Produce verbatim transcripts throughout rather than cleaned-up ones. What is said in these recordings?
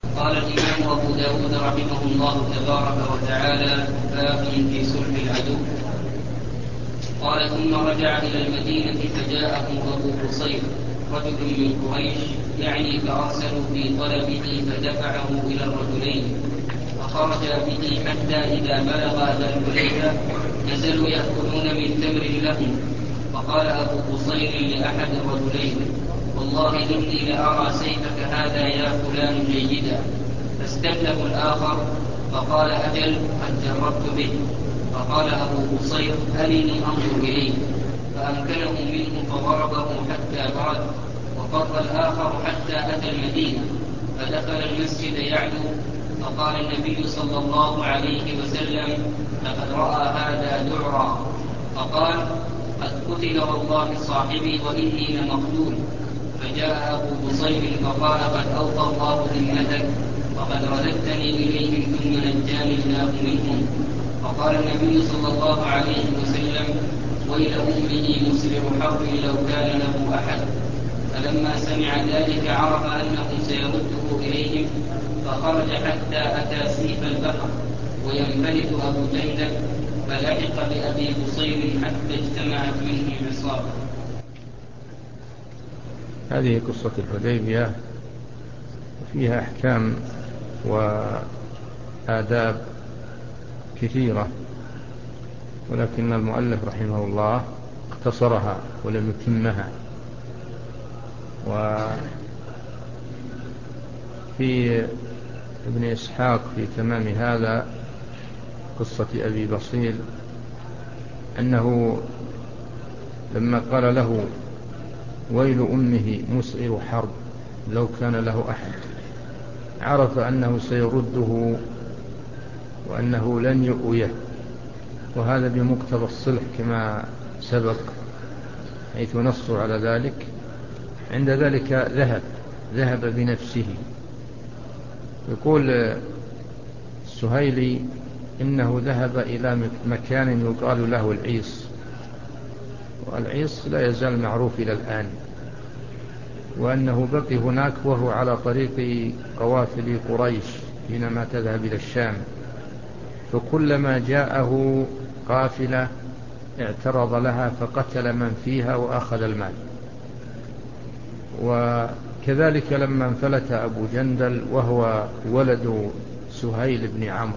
قال الإمام أبو داود رحمه الله تبارك وتعالى: باب في صلح العدو. قال: ثم رجع إلى المدينة فجاءه أبو بصير رجل من قريش، يعني فأرسلوا في طلبه فدفعه إلى الرجلين، فخرج به حتى إذا بلغ ذا الحليفة نزلوا يأكلون من تمر لهم. فقال أبو بصير لأحد الرجلين: والله إني لأرى سيفك هذا يا فلان جيدا. فاستبله الآخر فقال: أجل، قد جربت به. فقال أبو بصير: أرني أنظر إليه. فأمكنه منه فضربه حتى برد. وفر الآخر حتى أتى المدينة فدخل المسجد يعلو، فقال النبي صلى الله عليه وسلم: لقد رأى هذا ذعرا. فقال: قد قتل والله صاحبي وإني لمقتول. فجاء أبو بصير فقال: قد أوفى الله ذمتك، وقد رددتني إليهم ثم نجاني الله منهم. فقال النبي صلى الله عليه وسلم: ويل أمه مسرع حرب لو كان له أحد. فلما سمع ذلك عرف أنه سيرده إليهم، فخرج حتى أتى سيف البحر وينفلت أبو جندل، فلحق بأبي بصير حتى اجتمعت منه عصابة. هذه قصة الحديبية فيها أحكام وآداب كثيرة، ولكن المؤلف رحمه الله اختصرها ولم يتمها. وفي ابن إسحاق في تمام هذا قصة أبي بصير أنه لما قال له: ويل أمه مسعر حرب لو كان له أحد، عرف أنه سيرده وأنه لن يؤويه، وهذا بمقتضى الصلح كما سبق حيث نصوا على ذلك. عند ذلك ذهب ذهب بنفسه. يقول السهيلي إنه ذهب إلى مكان يقال له العيص، والعيص لا يزال معروف إلى الآن، وأنه بقي هناك وهو على طريق قوافل قريش حينما تذهب إلى الشام، فكلما جاءه قافلة اعترض لها فقتل من فيها وأخذ المال. وكذلك لما انفلت أبو جندل وهو ولد سهيل بن عمرو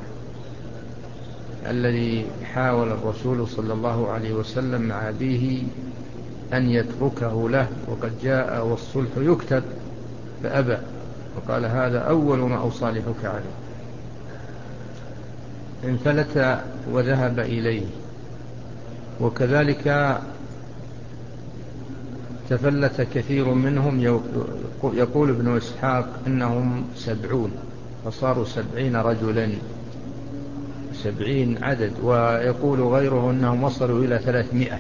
الذي حاول الرسول صلى الله عليه وسلم مع أبيه أن يتركه له وقد جاء والصلح يكتب، فأبى وقال: هذا أول ما أصالحك عليه. انفلت وذهب إليه، وكذلك تفلت كثير منهم. يقول ابن إسحاق إنهم سبعون، فصاروا سبعين رجلا، سبعين عدد، ويقول غيره أنهم وصلوا إلى ثلاثمائة.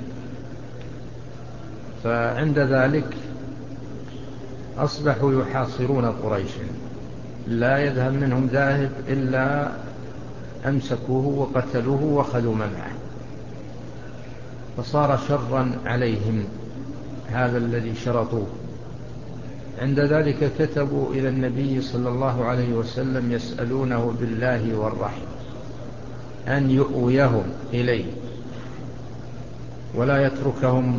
فعند ذلك أصبحوا يحاصرون قريشا، لا يذهب منهم ذاهب إلا أمسكوه وقتلوه وأخذوا ما معه، فصار شرا عليهم هذا الذي شرطوه. عند ذلك كتبوا إلى النبي صلى الله عليه وسلم يسألونه بالله والرحم أن يؤويهم إليه ولا يتركهم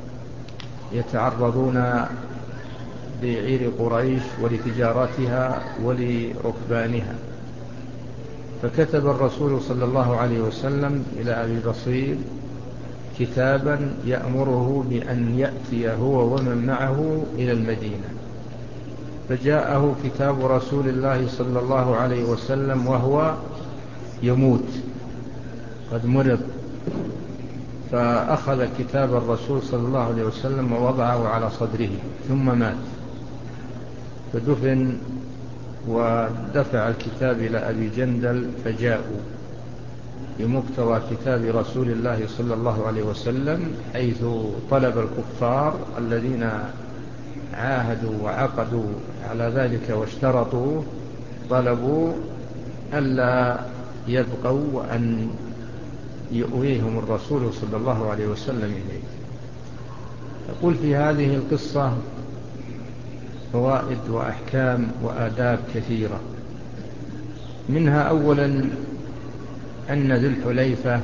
يتعرضون لعير قريش ولتجارتها ولركبانها. فكتب الرسول صلى الله عليه وسلم إلى أبي بصير كتابا يأمره بأن يأتي هو ومن معه إلى المدينة. فجاءه كتاب رسول الله صلى الله عليه وسلم وهو يموت، قد مرض، فأخذ كتاب الرسول صلى الله عليه وسلم ووضعه على صدره ثم مات، فدفن ودفع الكتاب إلى أبي جندل، فجاءوا بمقتضى كتاب رسول الله صلى الله عليه وسلم، حيث طلب الكفار الذين عاهدوا وعقدوا على ذلك واشترطوا، طلبوا ألا يبقوا وأن يؤويهم الرسول صلى الله عليه وسلم إليه. يقول في هذه القصة فوائد وأحكام وآداب كثيرة. منها أولا أن ذي الحليفة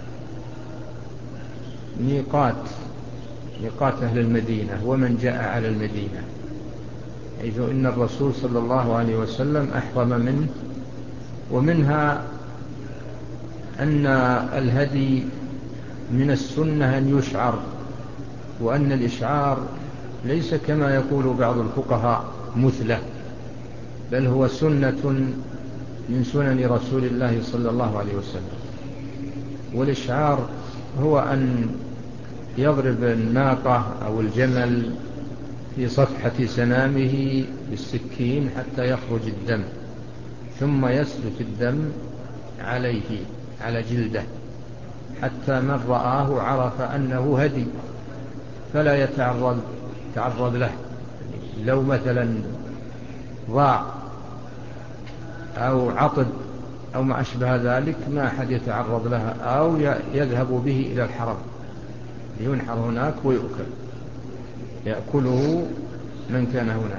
ميقات ميقات أهل المدينة ومن جاء على المدينة، حيث إن الرسول صلى الله عليه وسلم أحرم منه. ومنها أن الهدي من السنة أن يشعر، وأن الإشعار ليس كما يقول بعض الفقهاء مثلة، بل هو سنة من سنن رسول الله صلى الله عليه وسلم. والإشعار هو أن يضرب الناقة أو الجمل في صفحة سنامه بالسكين حتى يخرج الدم، ثم يسلك الدم عليه على جلده حتى من رآه عرف أنه هدي فلا يتعرض تعرض له. لو مثلا ضاع أو عطب أو ما أشبه ذلك ما أحد يتعرض لها، أو يذهب به إلى الحرم لينحر هناك ويؤكل، يأكله من كان هناك.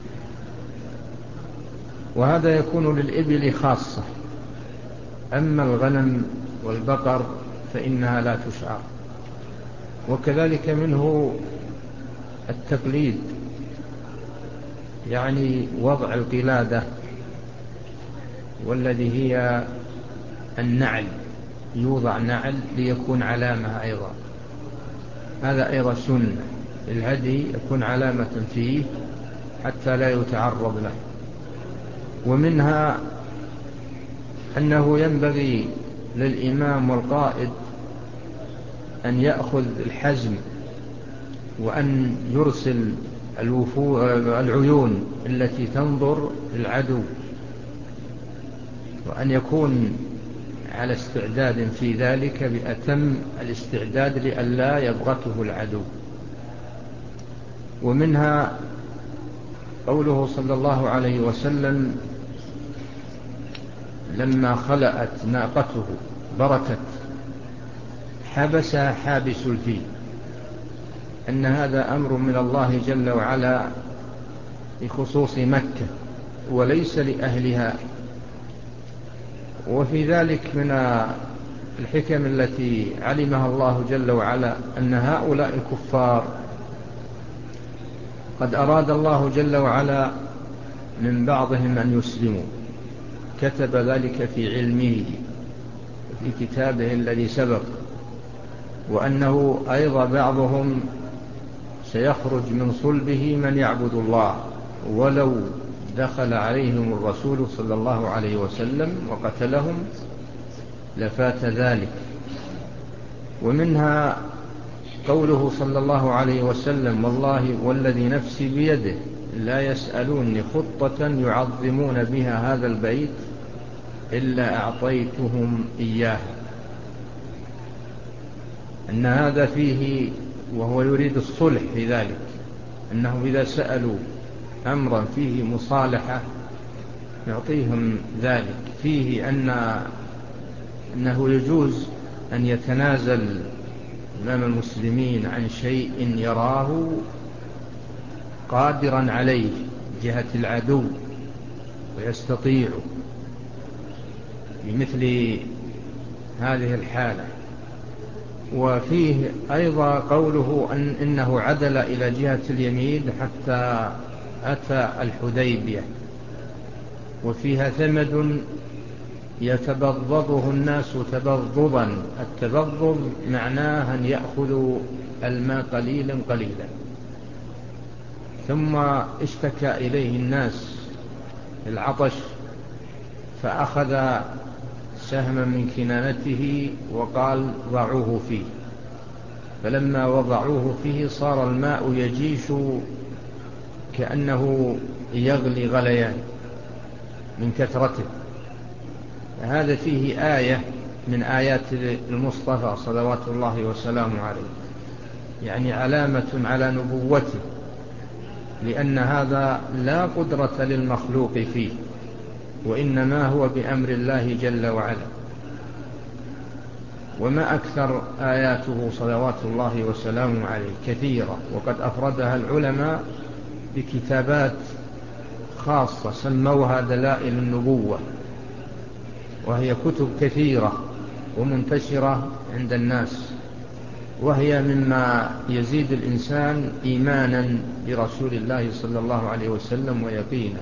وهذا يكون للإبل خاصة، أما الغنم والبقر فإنها لا تشعر. وكذلك منه التقليد، يعني وضع القلادة والذي هي النعل، يوضع نعل ليكون علامة أيضا، هذا أيضا سنة. الهدي يكون علامة فيه حتى لا يتعرض له. ومنها أنه ينبغي للإمام والقائد أن يأخذ الحزم، وأن يرسل العيون التي تنظر العدو، وأن يكون على استعداد في ذلك بأتم الاستعداد لئلا يبغته العدو. ومنها قوله صلى الله عليه وسلم لما خلأت ناقته بركت حبسها حابس الفيل، أن هذا أمر من الله جل وعلا بخصوص مكة وليس لأهلها. وفي ذلك من الحكم التي علمها الله جل وعلا أن هؤلاء الكفار قد أراد الله جل وعلا من بعضهم أن يسلموا، كتب ذلك في علمه في كتابه الذي سبق، وأنه أيضا بعضهم سيخرج من صلبه من يعبد الله ولو دخل عليهم الرسول صلى الله عليه وسلم وقتلهم لفات ذلك. ومنها قوله صلى الله عليه وسلم والله والذي نفسي بيده لا يسألوني خطة يعظمون بها هذا البيت إلا أعطيتهم إياها، أن هذا فيه وهو يريد الصلح في ذلك، أنهم إذا سألوا أمرا فيه مصالحة يعطيهم ذلك. فيه أن أنه يجوز أن يتنازل أمام المسلمين عن شيء يراه قادرا عليه جهة العدو ويستطيع بمثل هذه الحالة. وفيه أيضا قوله أن إنه عدل إلى جهة اليمين حتى أتى الحديبية، وفيها ثمد يتبضضه الناس تبضضا. التبضض معناه أن يأخذوا الماء قليلا قليلا. ثم اشتكى إليه الناس العطش فأخذ سهما من كنانته وقال ضعوه فيه، فلما وضعوه فيه صار الماء يجيش كأنه يغلي غليان من كثرته. هذا فيه آية من آيات المصطفى صلوات الله وسلامه عليه، يعني علامة على نبوته، لأن هذا لا قدرة للمخلوق فيه، وإنما هو بأمر الله جل وعلا. وما أكثر آياته صلوات الله وسلامه عليه كثيرة، وقد أفردها العلماء بكتابات خاصة سموها دلائل النبوة، وهي كتب كثيرة ومنتشرة عند الناس، وهي مما يزيد الإنسان إيمانا برسول الله صلى الله عليه وسلم ويقينا.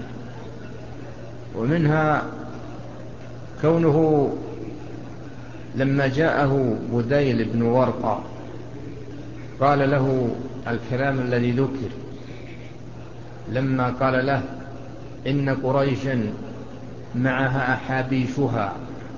ومنها كونه لما جاءه بديل بن ورقة قال له الكلام الذي ذكر، لما قال له إن قريشا معها أحابيشها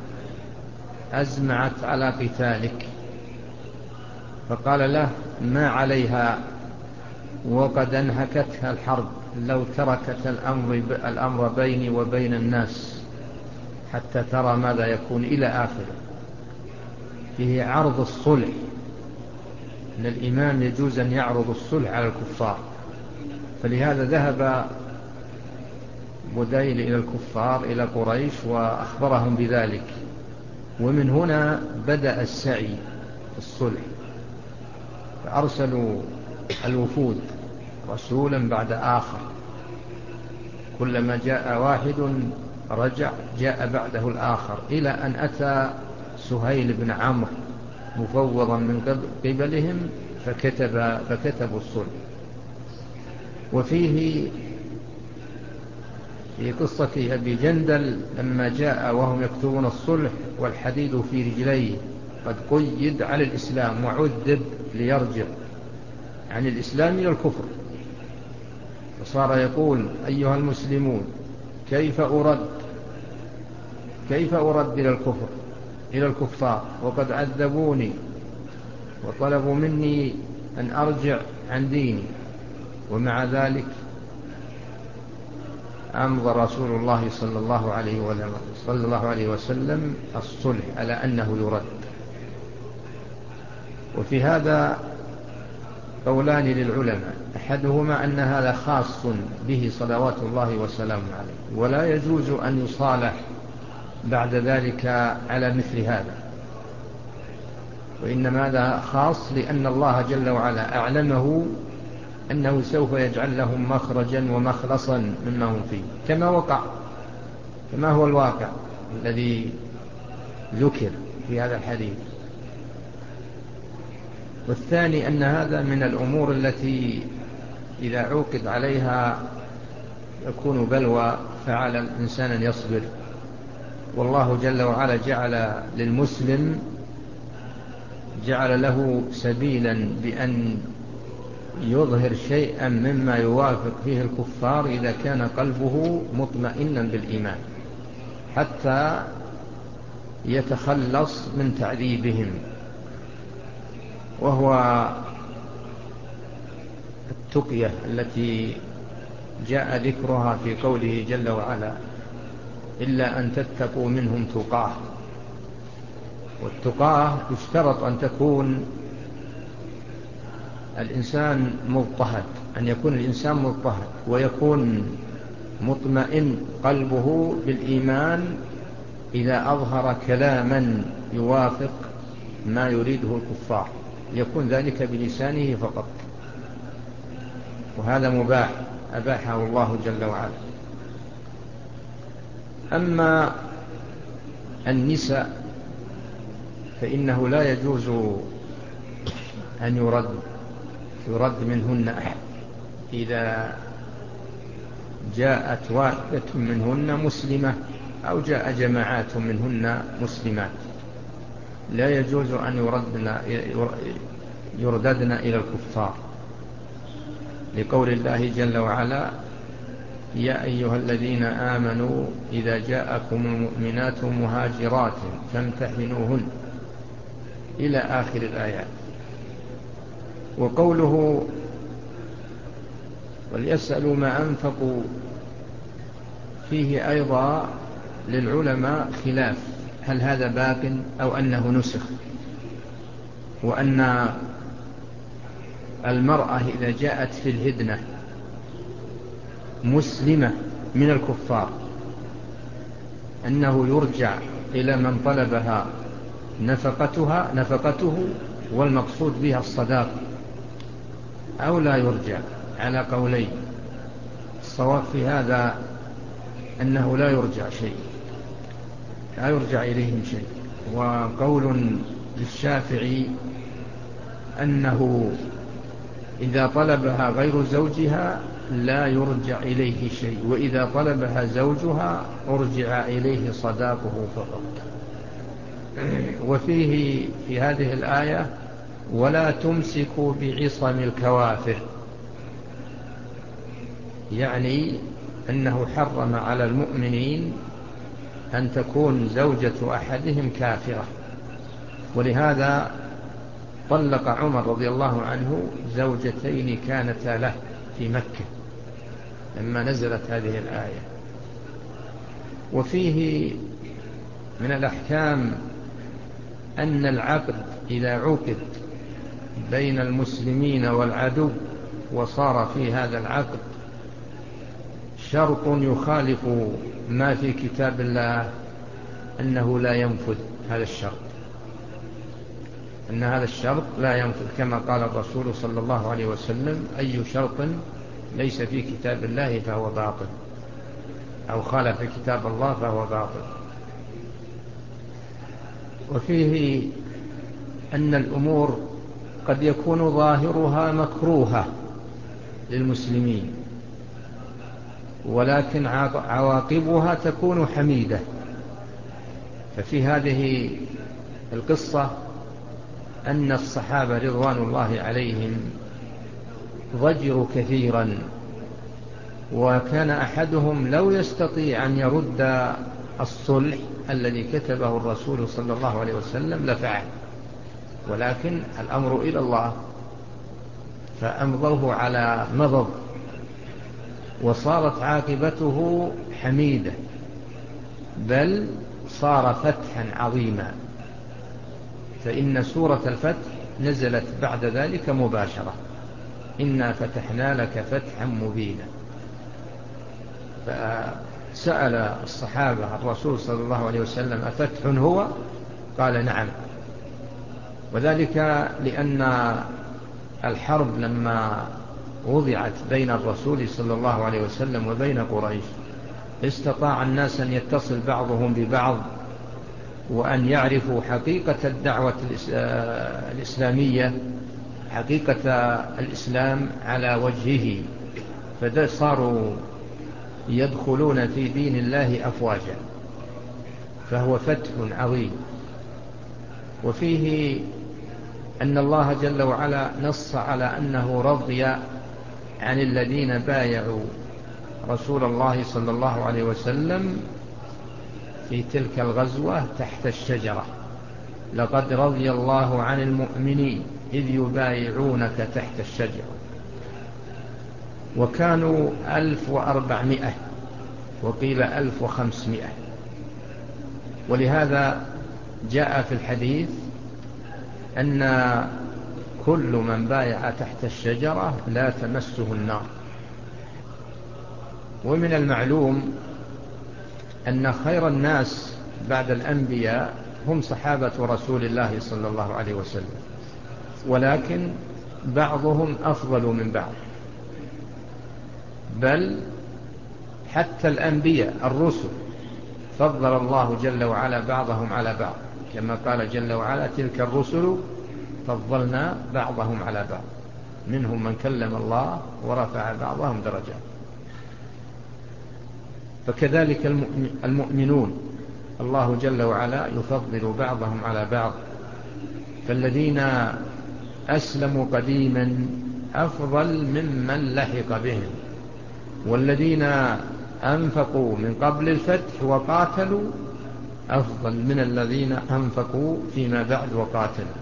أزمعت على قتالك، فقال له ما عليها وقد انهكتها الحرب لو تركت الأمر, الأمر بيني وبين الناس حتى ترى ماذا يكون إلى آخره. فيه عرض الصلح، أن الإمام يجوز أن يعرض الصلح على الكفار، فلهذا ذهب بديل إلى الكفار إلى قريش وأخبرهم بذلك، ومن هنا بدأ السعي في الصلح، فأرسلوا الوفود رسولا بعد آخر، كلما جاء واحد رجع جاء بعده الآخر، إلى أن أتى سهيل بن عمرو مفوضا من قبلهم فكتب فكتبوا الصلح. وفيه في قصة أبي جندل لما جاء وهم يكتبون الصلح والحديد في رجليه قد قيد على الإسلام وعذب ليرجع عن الإسلام إلى الكفر، فصار يقول أيها المسلمون كيف أرد كيف أرد إلى الكفر إلى الكفار وقد عذبوني وطلبوا مني أن أرجع عن ديني، ومع ذلك أمضى رسول الله صلى الله عليه وسلم, صلى الله عليه وسلم الصلح على أنه يرد. وفي هذا قولان للعلماء، أحدهما أن هذا خاص به صلوات الله وسلامه عليه، ولا يجوز أن يصالح بعد ذلك على مثل هذا، وإنما هذا خاص لأن الله جل وعلا أعلمه أنه سوف يجعل لهم مخرجا ومخلصا مما هم فيه، كما وقع كما هو الواقع الذي ذكر في هذا الحديث. والثاني أن هذا من الأمور التي إذا عوقد عليها يكون بلوى، فعلى الإنسان أن يصبر، والله جل وعلا جعل للمسلم جعل له سبيلا بأن يظهر شيئا مما يوافق فيه الكفار إذا كان قلبه مطمئنا بالإيمان، حتى يتخلص من تعذيبهم، وهو التقية التي جاء ذكرها في قوله جل وعلا إلا أن تتقوا منهم تقاه. والتقاه يشترط أن تكون الإنسان مضطهد، أن يكون الإنسان مضطهد ويكون مطمئن قلبه بالإيمان إذا أظهر كلاما يوافق ما يريده الكفار، يكون ذلك بلسانه فقط، وهذا مباح أباحه الله جل وعلا. أما النساء فإنه لا يجوز أن يرد يرد منهن أحد، إذا جاءت واحدة منهن مسلمة أو جاء جماعات منهن مسلمات لا يجوز أن يردن يرددن إلى الكفار، لقول الله جل وعلا يا أيها الذين آمنوا إذا جاءكم المؤمنات مهاجرات فامتحنوهن إلى آخر الآيات. وقوله وليسألوا ما أنفقوا فيه أيضا للعلماء خلاف، هل هذا باق أو أنه نسخ، وأن المرأة إذا جاءت في الهدنة مسلمة من الكفار أنه يرجع إلى من طلبها نفقتها نفقته والمقصود بها الصداق، أو لا يرجع، على قولين. والصواب في هذا أنه لا يرجع شيء، لا يرجع إليهم شيء. وقول للشافعي أنه إذا طلبها غير زوجها لا يرجع إليه شيء، وإذا طلبها زوجها أرجع إليه صداقه فقط. وفيه في هذه الآية ولا تمسكوا بعصم الكوافر، يعني أنه حرم على المؤمنين أن تكون زوجة أحدهم كافرة. ولهذا طلق عمر رضي الله عنه زوجتين كانتا له في مكة لما نزلت هذه الآية. وفيه من الأحكام أن العقد إذا عقد بين المسلمين والعدو وصار في هذا العقد شرط يخالف ما في كتاب الله أنه لا ينفذ هذا الشرط، أن هذا الشرط لا ينفذ، كما قال الرسول صلى الله عليه وسلم أي شرط ليس في كتاب الله فهو باطل، أو خالف كتاب الله فهو باطل. وفيه أن الأمور قد يكون ظاهرها مكروهة للمسلمين، ولكن عواقبها تكون حميدة. ففي هذه القصة أن الصحابة رضوان الله عليهم ضجروا كثيرا، وكان أحدهم لو يستطيع أن يرد الصلح الذي كتبه الرسول صلى الله عليه وسلم لفعل، ولكن الأمر إلى الله، فأمضوه على مضض وصارت عاقبته حميدة، بل صار فتحا عظيما. فإن سورة الفتح نزلت بعد ذلك مباشرة، إنا فتحنا لك فتحا مبينا. فسأل الصحابة الرسول صلى الله عليه وسلم أفتح هو؟ قال نعم. وذلك لأن الحرب لما وضعت بين الرسول صلى الله عليه وسلم وبين قريش استطاع الناس أن يتصل بعضهم ببعض وأن يعرفوا حقيقة الدعوة الإسلامية، حقيقة الإسلام على وجهه، فصاروا يدخلون في دين الله أفواجا، فهو فتح عظيم. وفيه أن الله جل وعلا نص على أنه رضي عن الذين بايعوا رسول الله صلى الله عليه وسلم في تلك الغزوة تحت الشجرة، لقد رضي الله عن المؤمنين إذ يبايعونك تحت الشجرة. وكانوا ألف وأربعمائة وقيل ألف وخمسمائة. ولهذا جاء في الحديث أن كل من بايع تحت الشجرة لا تمسه النار. ومن المعلوم أن خير الناس بعد الأنبياء هم صحابة رسول الله صلى الله عليه وسلم، ولكن بعضهم أفضل من بعض، بل حتى الأنبياء الرسل فضل الله جل وعلا بعضهم على بعض، كما قال جل وعلا تلك الرسل فضلنا بعضهم على بعض منهم من كلم الله ورفع بعضهم درجات. فكذلك المؤمنون الله جل وعلا يفضل بعضهم على بعض، فالذين أسلموا قديما أفضل ممن لحق بهم، والذين أنفقوا من قبل الفتح وقاتلوا أفضل من الذين أنفقوا فيما بعد وقاتلوا.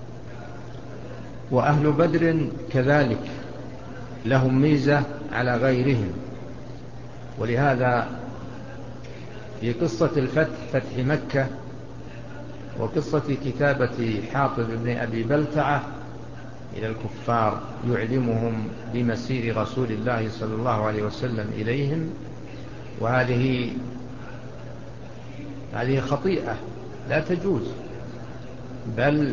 وأهل بدر كذلك لهم ميزة على غيرهم. ولهذا في قصة الفتح فتح مكة وقصة كتابة حاطب بن أبي بلتعة إلى الكفار يعلمهم بمسير رسول الله صلى الله عليه وسلم إليهم، وهذه هذه خطيئة لا تجوز، بل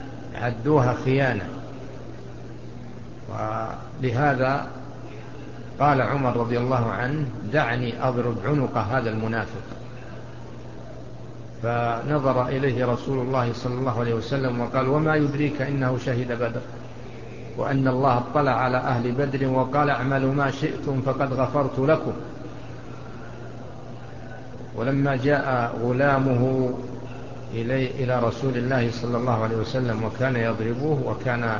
عدوها خيانة. ولهذا قال عمر رضي الله عنه: دعني أضرب عنق هذا المنافق. فنظر إليه رسول الله صلى الله عليه وسلم وقال: وما يدريك إنه شهد بدر وأن الله اطلع على أهل بدر وقال: اعملوا ما شئتم فقد غفرت لكم. ولما جاء غلامه إلي إلى رسول الله صلى الله عليه وسلم وكان يضربه وكان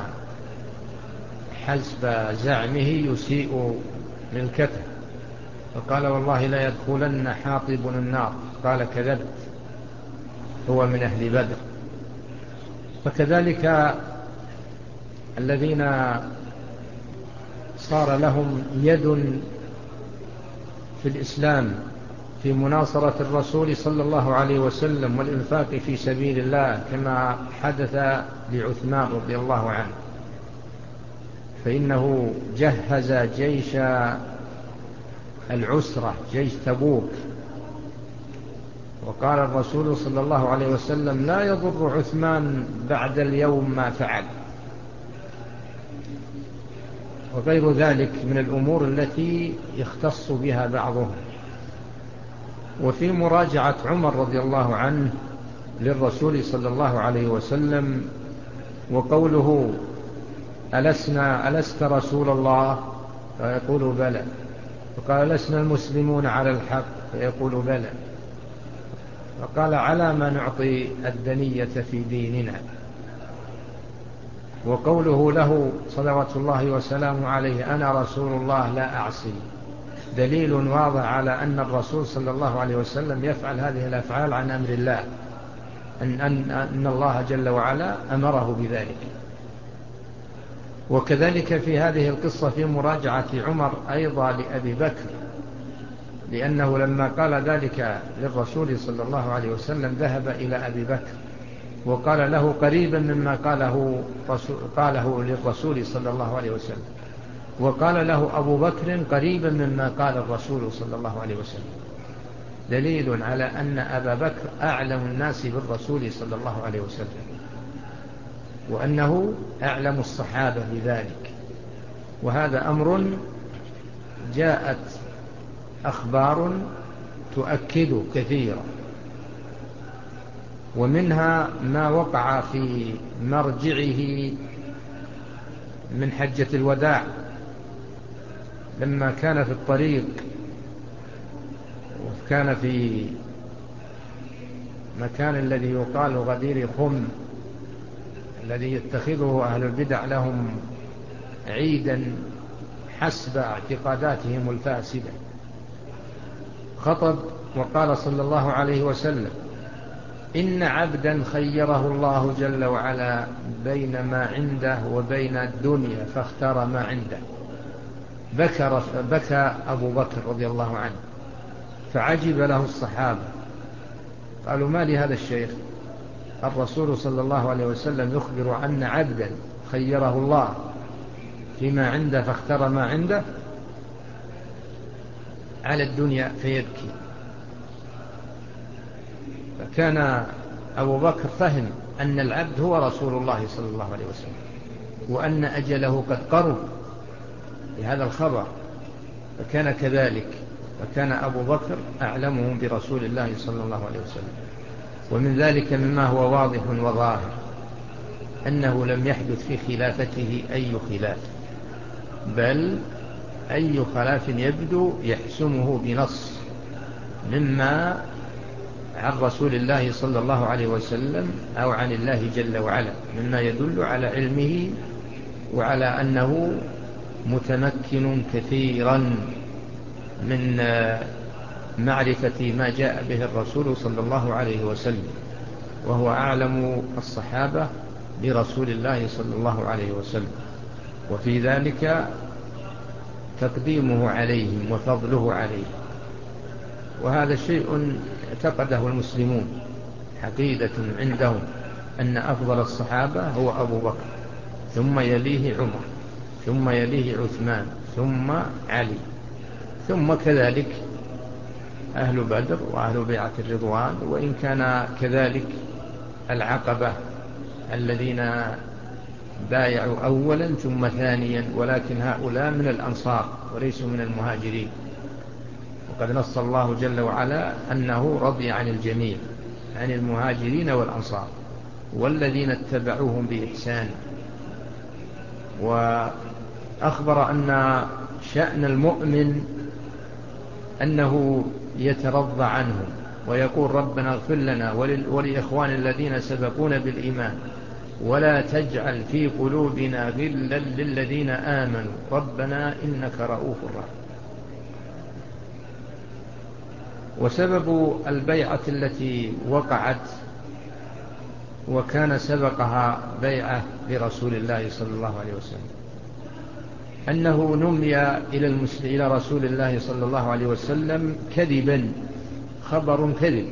حسب زعمه يسيء ملكته، فقال: والله لا يدخلن حاطب النار. قال: كذبت، هو من أهل بدر. فكذلك الذين صار لهم يد في الإسلام في مناصرة الرسول صلى الله عليه وسلم والإنفاق في سبيل الله، كما حدث لعثمان رضي الله عنه، فإنه جهز جيش العسرة، جيش تبوك، وقال الرسول صلى الله عليه وسلم: لا يضر عثمان بعد اليوم ما فعل. وغير ذلك من الأمور التي يختص بها بعضهم. وفي مراجعة عمر رضي الله عنه للرسول صلى الله عليه وسلم وقوله: ألسنا ألست رسول الله؟ فيقول: بلى. فقال: لسنا المسلمون على الحق؟ فيقول: بلى. فقال: على ما نعطي الدنية في ديننا؟ وقوله له صلوات الله وسلامه عليه: أنا رسول الله لا أعصي، دليل واضح على أن الرسول صلى الله عليه وسلم يفعل هذه الأفعال عن أمر الله، أن, أن, أن الله جل وعلا أمره بذلك. وكذلك في هذه القصة في مراجعة عمر أيضا لأبي بكر، لأنه لما قال ذلك للرسول صلى الله عليه وسلم ذهب إلى أبي بكر وقال له قريبا مما قاله, قاله للرسول صلى الله عليه وسلم، وقال له أبو بكر قريبا مما قال الرسول صلى الله عليه وسلم، دليل على أن أبا بكر أعلم الناس بالرسول صلى الله عليه وسلم، وأنه أعلم الصحابة بذلك. وهذا أمر جاءت أخبار تؤكد كثيرا، ومنها ما وقع في مرجعه من حجة الوداع لما كان في الطريق وكان في مكان الذي يقال غدير خم الذي يتخذه أهل البدع لهم عيدا حسب اعتقاداتهم الفاسدة. خطب وقال صلى الله عليه وسلم: إن عبدا خيره الله جل وعلا بين ما عنده وبين الدنيا فاختار ما عنده. بكى, بكى أبو بكر رضي الله عنه، فعجب له الصحابة، قالوا: ما لهذا الشيخ؟ الرسول صلى الله عليه وسلم يخبر أن عبدا خيره الله فيما عنده فاختار ما عنده على الدنيا فيبكي. فكان أبو بكر فهم أن العبد هو رسول الله صلى الله عليه وسلم، وأن أجله قد قرب بهذا الخبر، فكان كذلك، فكان أبو بكر أعلمهم برسول الله صلى الله عليه وسلم. ومن ذلك مما هو واضح وظاهر أنه لم يحدث في خلافته أي خلاف، بل أي خلاف يبدو يحسمه بنص مما عن رسول الله صلى الله عليه وسلم أو عن الله جل وعلا، مما يدل على علمه وعلى أنه متمكن كثيرا من معرفة ما جاء به الرسول صلى الله عليه وسلم، وهو أعلم الصحابة برسول الله صلى الله عليه وسلم، وفي ذلك تقديمه عليهم وفضله عليه. وهذا شيء اعتقده المسلمون، عقيدة عندهم أن أفضل الصحابة هو أبو بكر، ثم يليه عمر، ثم يليه عثمان، ثم علي، ثم كذلك أهل بدر وأهل بيعة الرضوان، وإن كان كذلك العقبة الذين بايعوا أولا ثم ثانيا، ولكن هؤلاء من الأنصار وليسوا من المهاجرين. وقد نص الله جل وعلا أنه رضي عن الجميع، عن المهاجرين والأنصار والذين اتبعوهم بإحسان. وأخبر أن شأن المؤمن أنه يترضى عنهم ويقول ربنا اغفر لنا ولإخوان الذين سبقونا بالإيمان ولا تجعل في قلوبنا غلا للذين آمنوا ربنا إنك رؤوف رحيم. وسبب البيعة التي وقعت وكان سبقها بيعة لرسول الله صلى الله عليه وسلم أنه نمي إلى, إلى رسول الله صلى الله عليه وسلم كذبا، خبر كذب،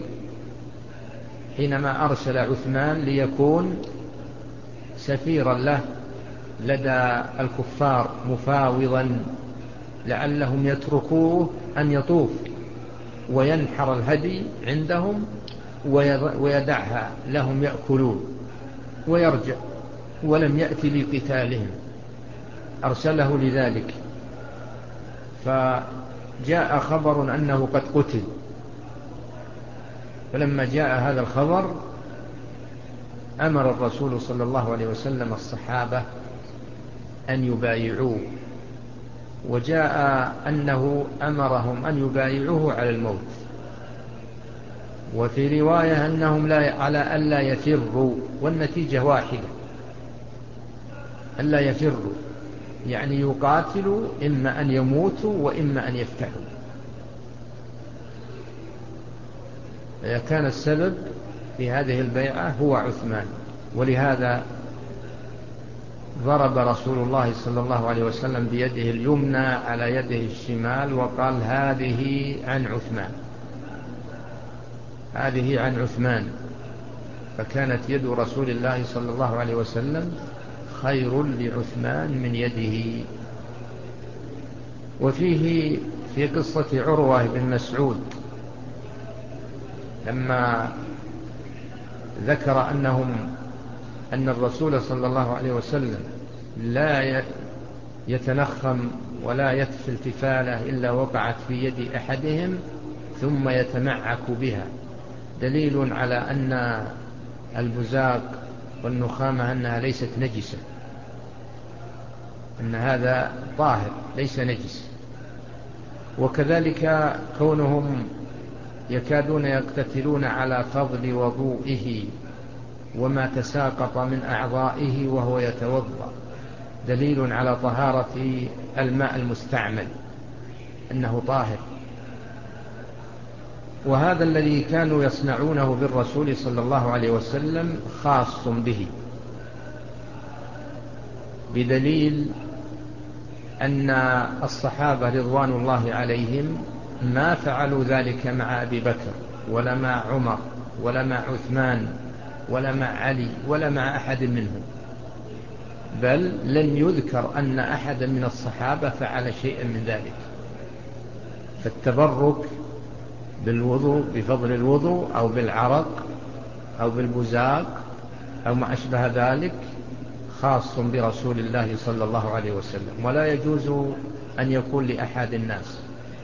حينما أرسل عثمان ليكون سفيرا له لدى الكفار مفاوضا لعلهم يتركوه أن يطوف وينحر الهدي عندهم ويدعها لهم يأكلون ويرجع، ولم يأتي لقتالهم، أرسله لذلك. فجاء خبر أنه قد قتل، فلما جاء هذا الخبر أمر الرسول صلى الله عليه وسلم الصحابة أن يبايعوه، وجاء أنه أمرهم أن يبايعوه على الموت، وفي رواية أنهم لا على ألا يفروا، والنتيجة واحدة ألا يفروا، يعني يقاتلوا إما أن يموتوا وإما أن يفتحوا. كان السبب في هذه البيعة هو عثمان، ولهذا ضرب رسول الله صلى الله عليه وسلم بيده اليمنى على يده الشمال وقال هذه عن عثمان، هذه عن عثمان. فكانت يد رسول الله صلى الله عليه وسلم خير لعثمان من يده. وفيه في قصة عروة بن مسعود لما ذكر أنهم أن الرسول صلى الله عليه وسلم لا يتنخم ولا يتفل تفالة إلا وقعت في يد أحدهم ثم يتمعك بها، دليل على أن البزاق والنخامة أنها ليست نجسة، أن هذا طاهر ليس نجس. وكذلك كونهم يكادون يقتتلون على فضل وضوئه وما تساقط من أعضائه وهو يتوضأ، دليل على طهارة الماء المستعمل أنه طاهر. وهذا الذي كانوا يصنعونه بالرسول صلى الله عليه وسلم خاص به، بدليل أن الصحابة رضوان الله عليهم ما فعلوا ذلك مع أبي بكر ولا مع عمر ولا مع عثمان ولا مع علي ولا مع أحد منهم، بل لم يذكر أن أحد من الصحابة فعل شيئا من ذلك. فالتبرك بالوضوء بفضل الوضوء أو بالعرق أو بالبزاق أو ما أشبه ذلك خاص برسول الله صلى الله عليه وسلم، ولا يجوز أن يكون لأحد الناس.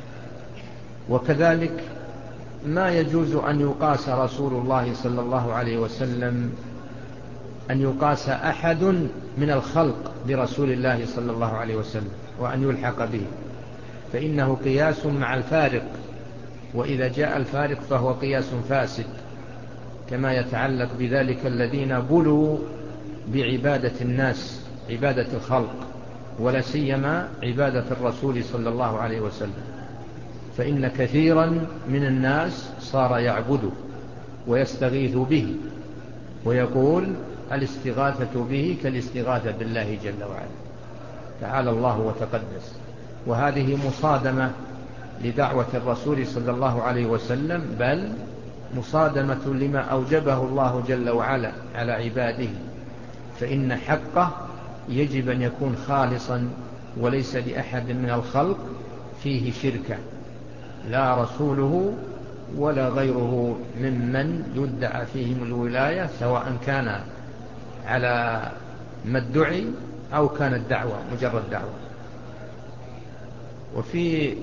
وكذلك ما يجوز أن يقاس رسول الله صلى الله عليه وسلم أن يقاس أحد من الخلق برسول الله صلى الله عليه وسلم وأن يلحق به، فإنه قياس مع الفارق، وإذا جاء الفارق فهو قياس فاسد، كما يتعلق بذلك الذين بلوا بعبادة الناس، عبادة الخلق، ولا سيما عبادة الرسول صلى الله عليه وسلم. فإن كثيرا من الناس صار يعبده ويستغيث به، ويقول الاستغاثة به كالاستغاثة بالله جل وعلا، تعالى الله وتقدس. وهذه مصادمة لدعوة الرسول صلى الله عليه وسلم، بل مصادمة لما أوجبه الله جل وعلا على عباده، فإن حقه يجب أن يكون خالصا وليس لأحد من الخلق فيه شركة، لا رسوله ولا غيره ممن يدعى فيهم الولاية، سواء كان على ما ادعي أو كانت دعوة مجرد دعوة. وفي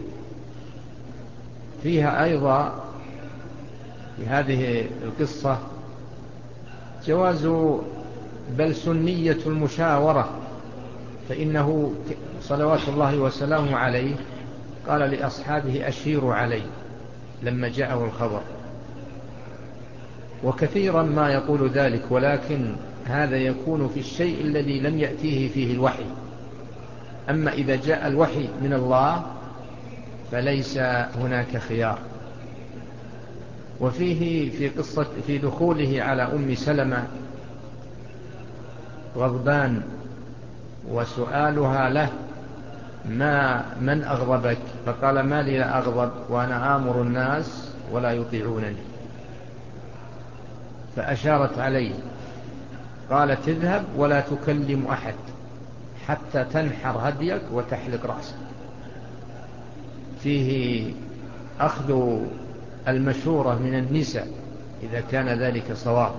فيها أيضا في هذه القصة جواز بل سنية المشاورة، فإنه صلوات الله وسلامه عليه قال لأصحابه أشيروا علي لما جاءه الخبر، وكثيرا ما يقول ذلك، ولكن هذا يكون في الشيء الذي لم يأتيه فيه الوحي. أما إذا جاء الوحي من الله فليس هناك خيار. وفيه في قصة في دخوله على أم سلمة غضبان وسؤالها له ما من أغضبك؟ فقال ما لي لا أغضب وأنا آمر الناس ولا يطيعونني، فأشارت عليه قالت اذهب ولا تكلم أحد حتى تنحر هديك وتحلق رأسك. فيه أخذ المشورة من النساء إذا كان ذلك صواب.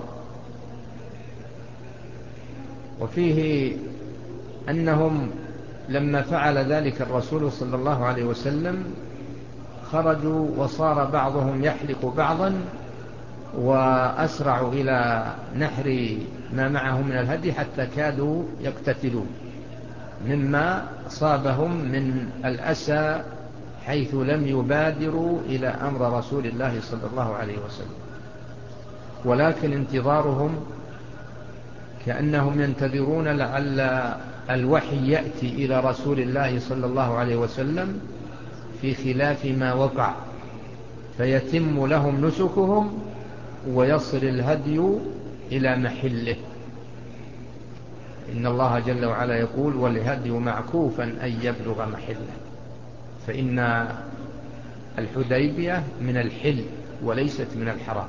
وفيه أنهم لما فعل ذلك الرسول صلى الله عليه وسلم خرجوا وصار بعضهم يحلق بعضا وأسرعوا إلى نحر ما معه من الهدي حتى كادوا يقتتلون مما صابهم من الأسى، حيث لم يبادروا إلى أمر رسول الله صلى الله عليه وسلم، ولكن انتظارهم كأنهم ينتظرون لعل الوحي يأتي إلى رسول الله صلى الله عليه وسلم في خلاف ما وقع، فيتم لهم نسكهم ويصل الهدي إلى محله. إن الله جل وعلا يقول والهدي معكوفا أن يبلغ محله، فإن الحديبية من الحل وليست من الحرام.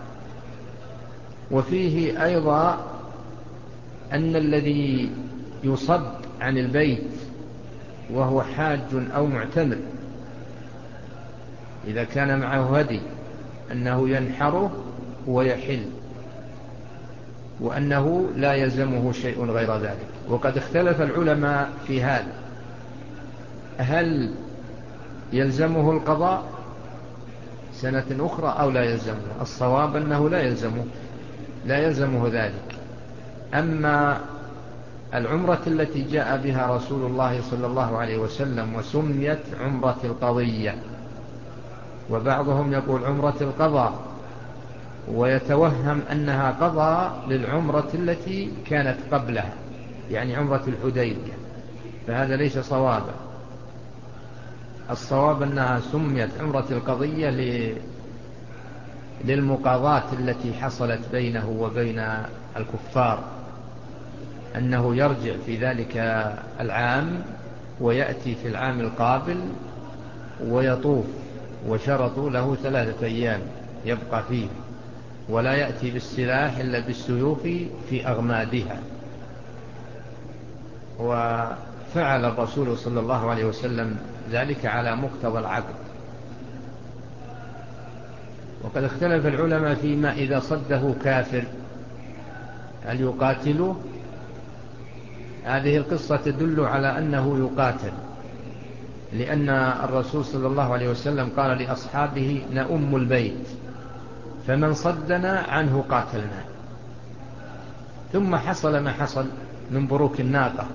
وفيه أيضا أن الذي يصد عن البيت وهو حاج أو معتمر إذا كان معه هدي أنه ينحره ويحل، وأنه لا يلزمه شيء غير ذلك. وقد اختلف العلماء في هذا، هل يلزمه القضاء سنة أخرى أو لا يلزمه؟ الصواب أنه لا يلزمه لا يلزمه ذلك. أما العمرة التي جاء بها رسول الله صلى الله عليه وسلم وسميت عمرة القضية، وبعضهم يقول عمرة القضاء ويتوهم أنها قضاء للعمرة التي كانت قبلها، يعني عمرة الحديبية، فهذا ليس صوابا. الصواب أنها سميت عمرة القضية للمقاضاة التي حصلت بينه وبين الكفار، أنه يرجع في ذلك العام ويأتي في العام القابل ويطوف، وشرطوا له ثلاثة أيام يبقى فيه، ولا يأتي بالسلاح إلا بالسيوف في أغمادها. وفعل الرسول صلى الله عليه وسلم ذلك على مقتضى العقد. وقد اختلف العلماء فيما إذا صده كافر هل يقاتله؟ هذه القصة تدل على أنه يقاتل، لأن الرسول صلى الله عليه وسلم قال لأصحابه نأم البيت فمن صدنا عنه قاتلنا. ثم حصل ما حصل من بروك الناقة،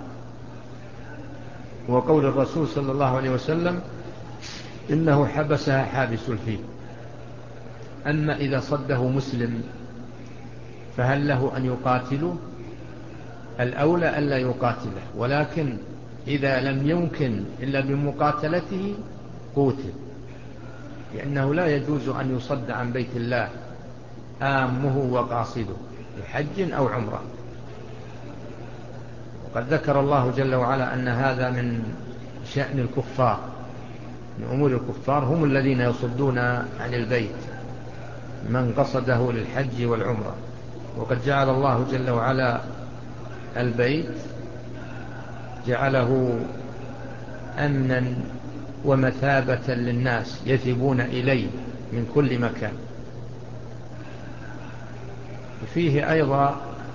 وقول الرسول صلى الله عليه وسلم إنه حبسها حابس الفيل. أما إذا صده مسلم فهل له أن يقاتله؟ الأولى ألا يقاتله، ولكن إذا لم يمكن إلا بمقاتلته قوتل، لأنه لا يجوز أن يصد عن بيت الله آمه وقاصده لحج أو عمره. وقد ذكر الله جل وعلا أن هذا من شأن الكفار، من أمور الكفار، هم الذين يصدون عن البيت من قصده للحج والعمرة. وقد جعل الله جل وعلا البيت جعله أمنا ومثابة للناس يذهبون إليه من كل مكان. فيه أيضا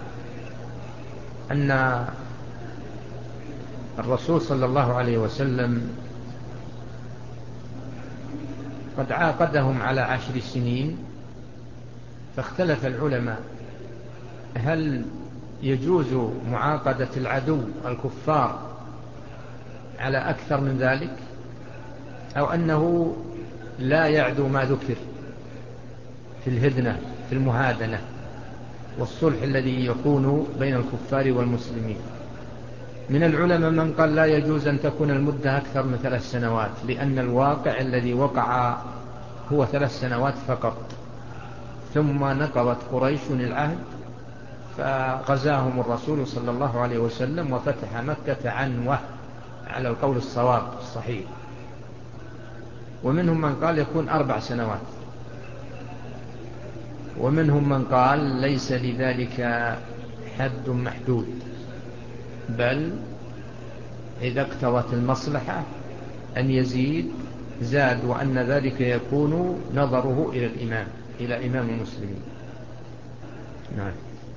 أن الرسول صلى الله عليه وسلم قد عاقدهم على عشر سنين، فاختلف العلماء هل يجوز معاقدة العدو الكفار على أكثر من ذلك، أو أنه لا يعدو ما ذكر في الهدنة في المهادنة والصلح الذي يكون بين الكفار والمسلمين. من العلماء من قال لا يجوز أن تكون المدة أكثر من ثلاث سنوات، لأن الواقع الذي وقع هو ثلاث سنوات فقط، ثم نقضت قريش العهد فغزاهم الرسول صلى الله عليه وسلم وفتح مكة عنوة على القول الصواب الصحيح. ومنهم من قال يكون أربع سنوات، ومنهم من قال ليس لذلك حد محدود، بل إذا اقتضت المصلحة أن يزيد زاد، وأن ذلك يكون نظره إلى الإمام إلى إمام المسلمين. نعم.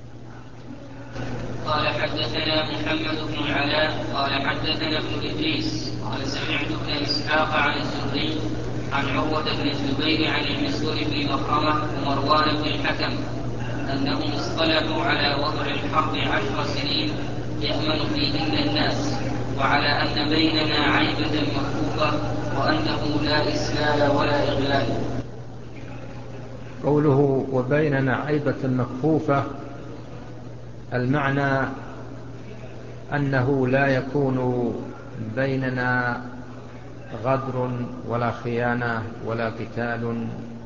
قال حدثنا محمد بن العلاء قال حدثنا ابن إدريس قال سمعت ابن إسحاق عن الزهري عن عروة بن الزبير عن المسور بن مخرمة ومروان بن الحكم أنهم اصطلحوا على وضع الحرب عشر سنين يأمن فيهن الناس، وعلى أن بيننا عيبة مخفوفة وأنه لا إسلال ولا إغلال. قوله وبيننا عيبة مخفوفة، المعنى أنه لا يكون بيننا غدر ولا خيانة ولا قتال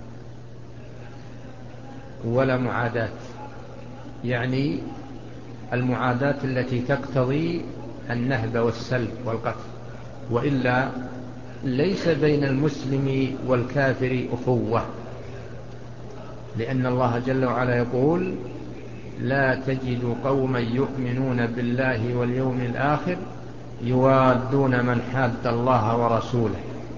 ولا معاداة، يعني المعاداة التي تقتضي النهب والسلب والقتل، وإلا ليس بين المسلم والكافر أخوة، لأن الله جل وعلا يقول لا تجد قوما يؤمنون بالله واليوم الآخر يوادون من حاد الله ورسوله.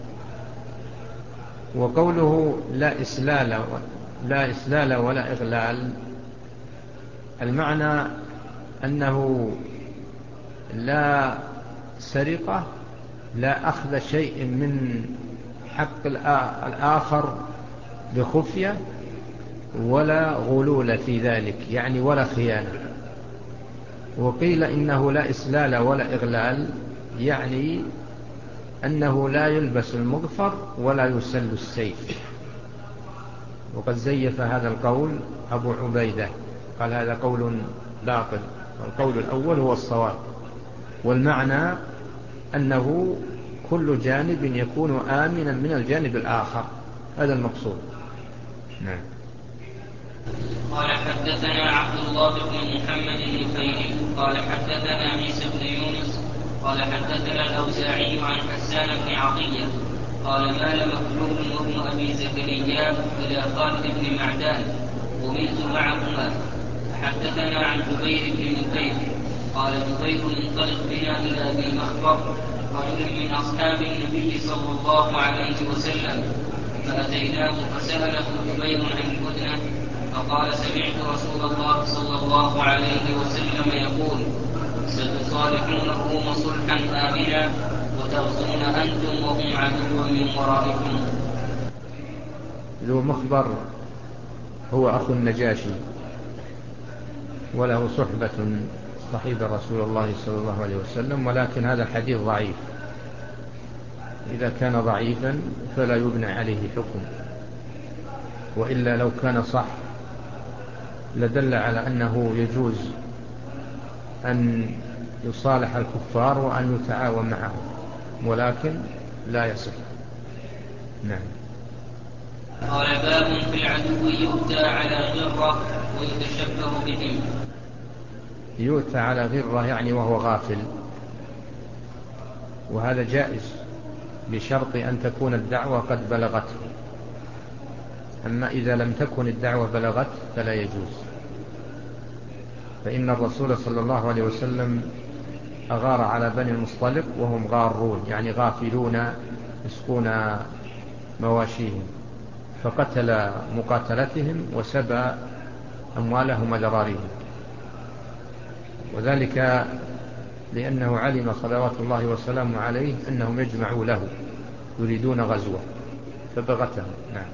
وقوله لا إسلال لا إسلال ولا إغلال، المعنى أنه لا سرقة، لا أخذ شيء من حق الآخر بخفية، ولا غلول في ذلك، يعني ولا خيانة. وقيل إنه لا إسلال ولا إغلال، يعني أنه لا يلبس المغفر ولا يسل السيف. وقد زيف هذا القول أبو عبيدة، قال هذا قول باطل، والقول الأول هو الصواب، والمعنى أنه كل جانب يكون آمنا من الجانب الآخر، هذا المقصود. نعم. قال حدثنا عبد الله بن محمد النفيلي قال حدثنا عيسى بن يونس قال حدثنا الأوزاعي عن حسان بن عطية قال مال مخلوق وابن أبي زكريا إلى خالد بن معدان وملت معهما، فحدثنا عن جبير بن نفيل قال جبير انطلق بنا إلى أبي مخبر رجل من أصحاب النبي صلى الله عليه وسلم، فأتيناه فسأله جبير عن الهدنة، فقال سمعت رسول الله صلى الله عليه وسلم يقول ستصالحون الروم صلحا آمنا وتغزون أنتم وهم عدو من ورائكم. ذو مخبر هو أخو النجاشي، وله صحبة صحيب رسول الله صلى الله عليه وسلم، ولكن هذا الحديث ضعيف. إذا كان ضعيفا فلا يبنى عليه حكم، وإلا لو كان صح لدل على أنه يجوز أن يصالح الكفار وأن يتعاون معهم، ولكن لا يصح. نعم. قال باب في العدو يؤتى على غرة ويتشبه بهم. يؤتى على غرة يعني وهو غافل، وهذا جائز بشرط أن تكون الدعوة قد بلغته، أما إذا لم تكن الدعوة بلغت فلا يجوز. فإن الرسول صلى الله عليه وسلم أغار على بني المصطلق وهم غارون، يعني غافلون يسقون مواشيهم، فقتل مقاتلتهم وسبى أموالهم وذراريهم، وذلك لأنه علم صلوات الله وسلامه عليه أنهم يجمعوا له يريدون غزوه، فبغتهم. نعم.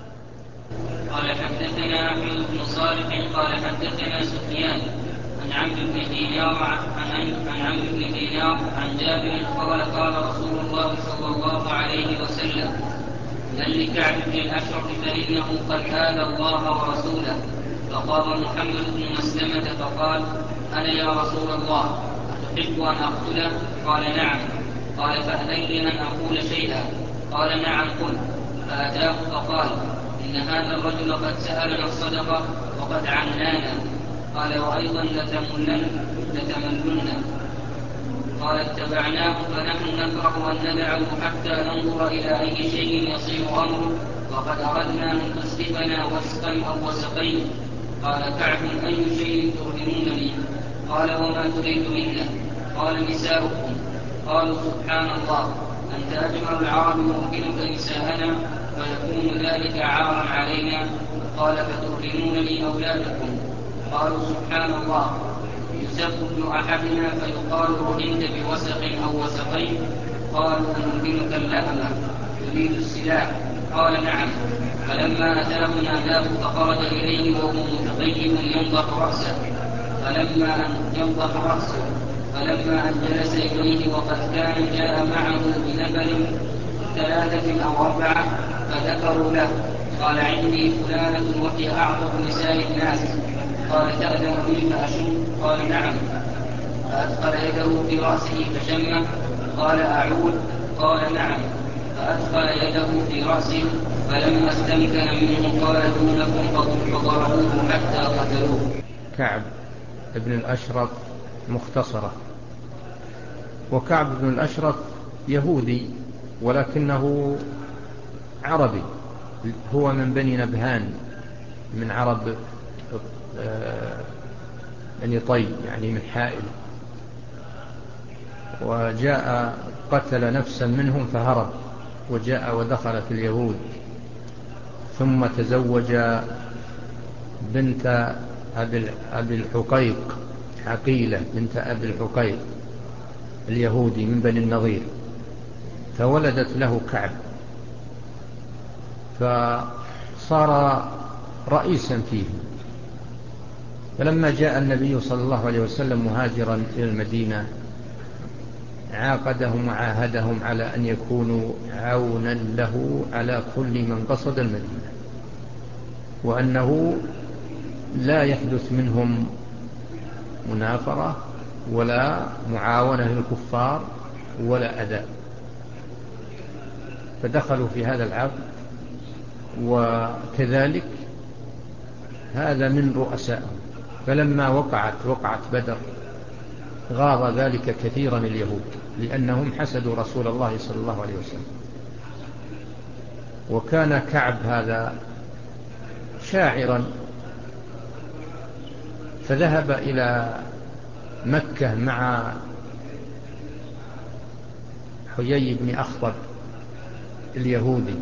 قال حدثنا أحمد بن صالح قال حدثنا سفيان عن عمرو بن دينار عن عن عمرو بن دينار عن جابر قال قال رسول الله صلى الله عليه وسلم: من لكعب بن الأشرف فإنه قد آذى الله ورسوله. فقام محمد بن مسلمة فقال: أنا يا رسول الله، أتحب أن أقتله؟ قال: نعم. قال: فأذن لي أن أقول شيئا؟ قال: نعم قل. فأتاه فقال: إن هذا الرجل قد سألنا الصدقة وقد عنانا. قال: وأيضا لتملن لتملن. قال: اتبعناه فنحن نكره أن ندعه حتى ننظر إلى أي شيء يصير أمره، وقد أردنا أن تسلفنا وسقا أو وسقين. قال كعب: أي شيء ترهنونني؟ قال: وما تريد منا؟ قال: نساؤكم. قالوا: سبحان الله، أنت أجمل العرب يمكنك نساءنا فيكون ذلك عارا علينا؟ قال: فترهنونني أولادكم؟ قالوا: سبحان الله، يسب ابن أحدنا فيقال رهنت بوسق أو وسقين؟ قالوا: نرهنك اللأمة، تريد السلاح؟ قال: نعم. فلما أتاه ناداه فخرج إليه وهو متقيم ينضح رأسه فلما أن ينضح رأسه فلما أن جلس إليه وقد كان جاء معه بنبل ثلاثة أو أربعة فذكروا له. قال: عندي فلانة وهي أعظم نساء الناس. قال: تأذن لي فأشم؟ قال: نعم. فأدخل يده في رأسه فشمه. قال: أعود؟ قال: نعم. فأدخل يده في رأسه فلما استمكن منه قال: دونكم فضربوه حتى قتلوه. كعب بن الأشرف مختصرة. وكعب بن الأشرف يهودي ولكنه عربي، هو من بني نبهان من عرب بني طي، يعني من حائل. وجاء قتل نفسا منهم فهرب وجاء ودخل في اليهود، ثم تزوج بنت أبي الحقيق، عقيلة بنت أبي الحقيق اليهودي من بني النضير، فولدت له كعب، فصار رئيسا فيه. فلما جاء النبي صلى الله عليه وسلم مهاجرا إلى المدينة عاقدهم وعاهدهم على أن يكونوا عونا له على كل من قصد المدينة، وأنه لا يحدث منهم منافرة ولا معاونة للكفار ولا أذى. فدخلوا في هذا العقد، وكذلك هذا من رؤسائهم. فلما وقعت وقعت بدر غاض ذلك كثيرا اليهود، لأنهم حسدوا رسول الله صلى الله عليه وسلم. وكان كعب هذا شاعرا، فذهب إلى مكة مع حيي بن أخطب اليهودي،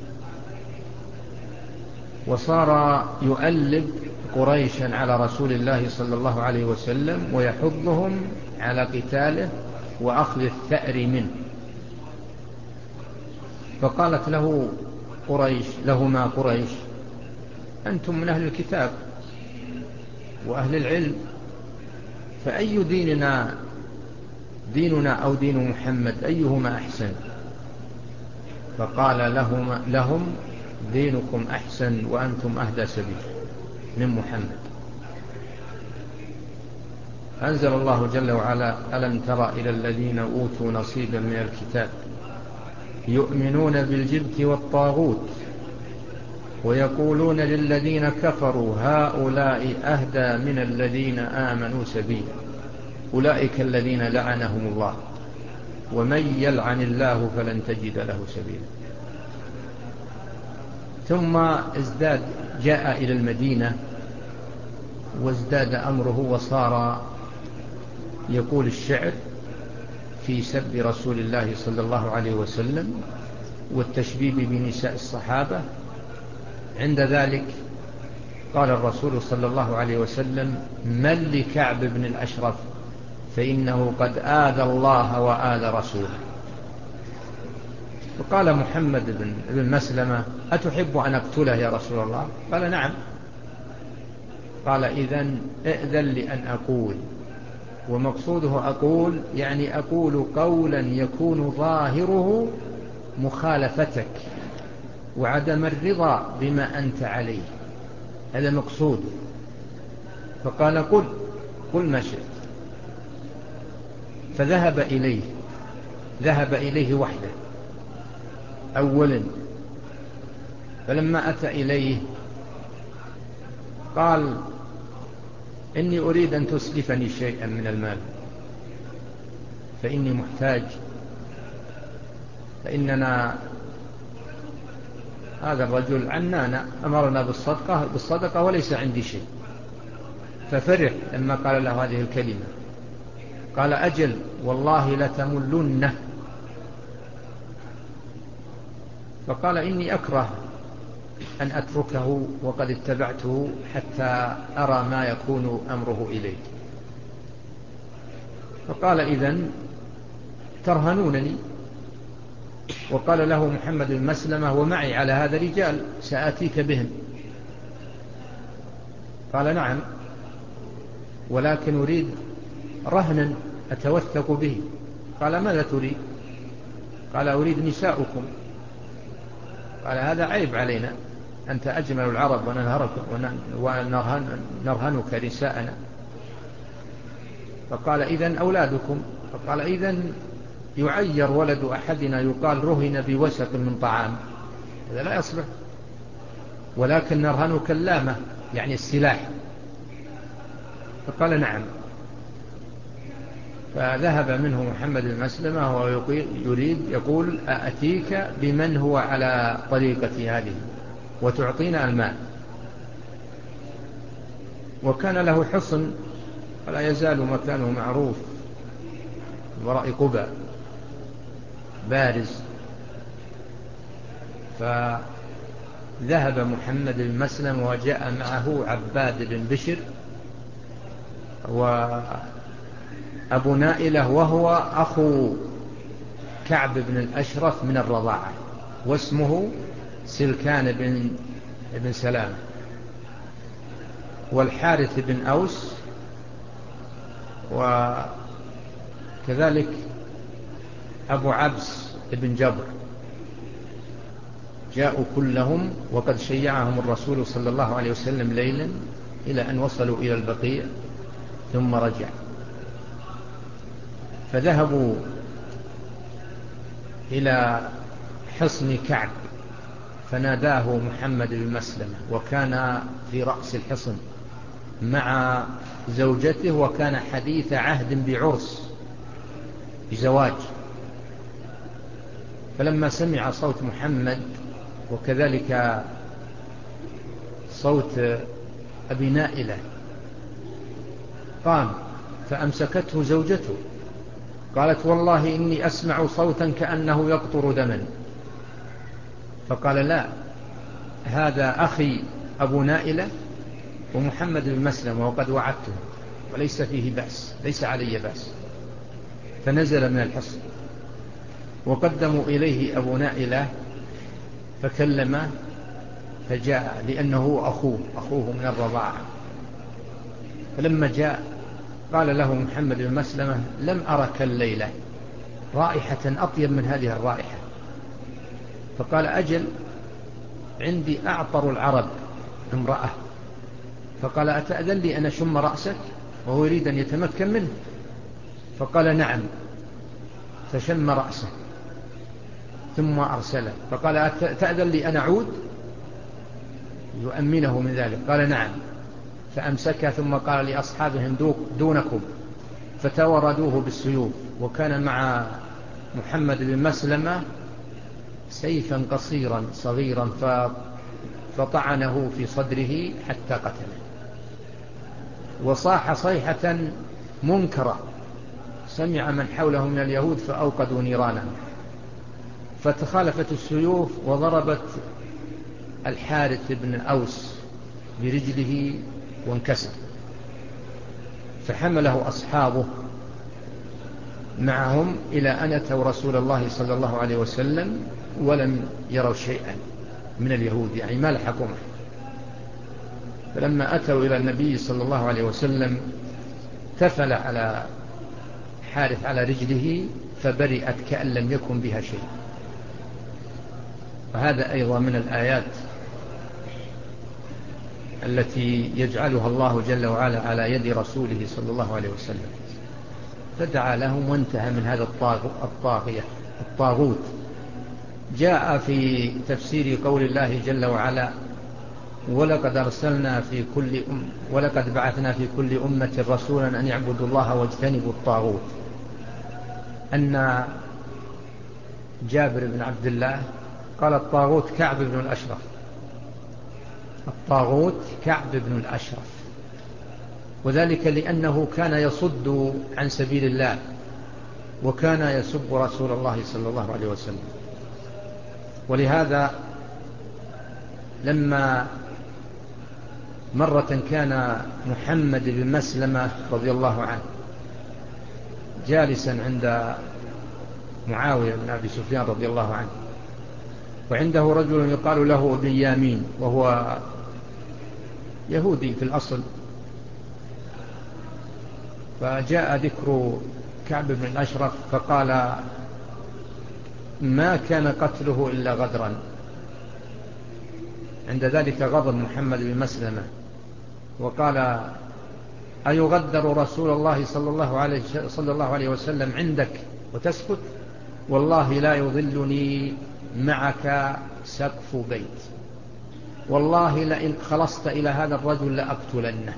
وصار يؤلب قريشا على رسول الله صلى الله عليه وسلم ويحضهم على قتاله وأخذ الثأر منه. فقالت له قريش لهما قريش: أنتم من أهل الكتاب وأهل العلم، فأي ديننا ديننا أو دين محمد أيهما أحسن؟ فقال لهم, لهم دينكم أحسن وأنتم أهدى سبيل من محمد. أنزل الله جل وعلا: ألم تر إلى الذين أوتوا نصيبا من الكتاب يؤمنون بالجبت والطاغوت ويقولون للذين كفروا هؤلاء أهدى من الذين آمنوا سبيلا أولئك الذين لعنهم الله ومن يلعن الله فلن تجد له سبيلا. ثم ازداد، جاء إلى المدينة وازداد أمره، وصار يقول الشعر في سب رسول الله صلى الله عليه وسلم والتشبيب بنساء الصحابة. عند ذلك قال الرسول صلى الله عليه وسلم: من لكعب بن الأشرف فإنه قد آذى الله وآذى رسوله. فقال محمد بن, بن مسلمة: أتحب أن أقتله يا رسول الله؟ قال: نعم. قال: إذن ائذن لأن أقول. ومقصوده أقول يعني أقول قولا يكون ظاهره مخالفتك وعدم الرضا بما أنت عليه، هذا مقصود. فقال: قل قل ما شئت. فذهب إليه ذهب إليه وحده أولا. فلما أتى إليه قال: إني أريد أن تسلفني شيئا من المال، فإني محتاج، فإننا هذا الرجل عنانا أمرنا بالصدقة, بالصدقة وليس عندي شيء. ففرح لما قال له هذه الكلمة. قال: أجل والله لتملنه. فقال: إني أكره أن أتركه وقد اتبعته حتى أرى ما يكون أمره إليه. فقال: إذن ترهنونني. وقال له محمد بن مسلمة: ومعي على هذا رجال سآتيك بهم. قال: نعم، ولكن أريد رهنا أتوثق به. قال: ماذا تريد؟ قال: أريد نساؤكم. قال: هذا عيب علينا، أنت أجمل العرب ونرهنك نساءنا. فقال: إذن أولادكم. فقال: إذن يعير ولد أحدنا يقال رهن بوسق من طعام، هذا لا يصلح، ولكن نرهنك اللامة يعني السلاح. فقال: نعم. فذهب منه محمد بن مسلمة وهو يريد يقول: أأتيك بمن هو على طريقة هذه وتعطينا المال. وكان له حصن ولا يزال مكانه معروف وراء قباء بارز. فذهب محمد بن مسلم وجاء معه عباد بن بشر وأبو نائلة وهو أخو كعب بن الأشرف من الرضاعة، واسمه سلكان بن, بن سلام، والحارث بن أوس، وكذلك أبو عبس بن جبر. جاءوا كلهم وقد شيعهم الرسول صلى الله عليه وسلم ليلا إلى أن وصلوا إلى البقيع ثم رجع. فذهبوا إلى حصن كعب فناداه محمد بن مسلمة، وكان في رأس الحصن مع زوجته، وكان حديث عهد بعرس بزواج. فلما سمع صوت محمد وكذلك صوت أبي نائلة قام، فأمسكته زوجته قالت: والله إني أسمع صوتا كأنه يقطر دما. فقال: لا، هذا أخي أبو نائلة ومحمد بن مسلمة وقد وعدته وليس فيه بأس، ليس علي بأس. فنزل من الحصن وقدموا إليه أبو نائلة فكلمه فجاء، لأنه أخوه أخوه من الرضاعة. فلما جاء قال له محمد بن مسلمة: لم أرك الليلة رائحة أطيب من هذه الرائحة. فقال: أجل، عندي أعطر العرب امرأة. فقال: أتأذن لي أن أشم رأسك؟ وهو يريد أن يتمكن منه. فقال: نعم. فشم رأسه ثم أرسله. فقال: أتأذن لي أن أعود؟ يؤمنه من ذلك. قال: نعم. فأمسكها ثم قال لأصحابهم: دونكم، فتوردوه بالسيوف. وكان مع محمد بن مسلمة سيفا قصيرا صغيرا فطعنه في صدره حتى قتله. وصاح صيحة منكرة سمع من حوله من اليهود فأوقدوا نيرانا، فتخالفت السيوف وضربت الحارث بن أوس برجله وانكسر. فحمله أصحابه معهم إلى أن أتوا رسول الله صلى الله عليه وسلم ولم يروا شيئا من اليهود، يعني ما لحقوا معه. فلما أتوا إلى النبي صلى الله عليه وسلم تفل على حارث على رجله فبرئت كأن لم يكن بها شيء. وهذا أيضا من الآيات التي يجعلها الله جل وعلا على يد رسوله صلى الله عليه وسلم. فدعا لهم وانتهى من هذا الطاغية الطاغوت. جاء في تفسير قول الله جل وعلا: ولقد أرسلنا في كل أم ولقد بعثنا في كل أمة رسولا أن يعبدوا الله واجتنبوا الطاغوت. أن جابر بن عبد الله قال: الطاغوت كعب بن الأشرف. الطاغوت كعب بن الأشرف، وذلك لأنه كان يصد عن سبيل الله، وكان يسب رسول الله صلى الله عليه وسلم. ولهذا لما مرة كان محمد بن مسلمة رضي الله عنه جالسا عند معاوية بن أبي سفيان رضي الله عنه، وعنده رجل يقال له ابن يامين، وهو يهودي في الأصل. فجاء ذكر كعب بن الأشرف فقال: ما كان قتله إلا غدرا. عند ذلك غضب محمد بن مسلمة وقال: أيغدر رسول الله صلى الله عليه, صلى الله عليه وسلم عندك وتسكت؟ والله لا يظلني معك سقف بيت، والله لئن خلصت إلى هذا الرجل لأقتلنه.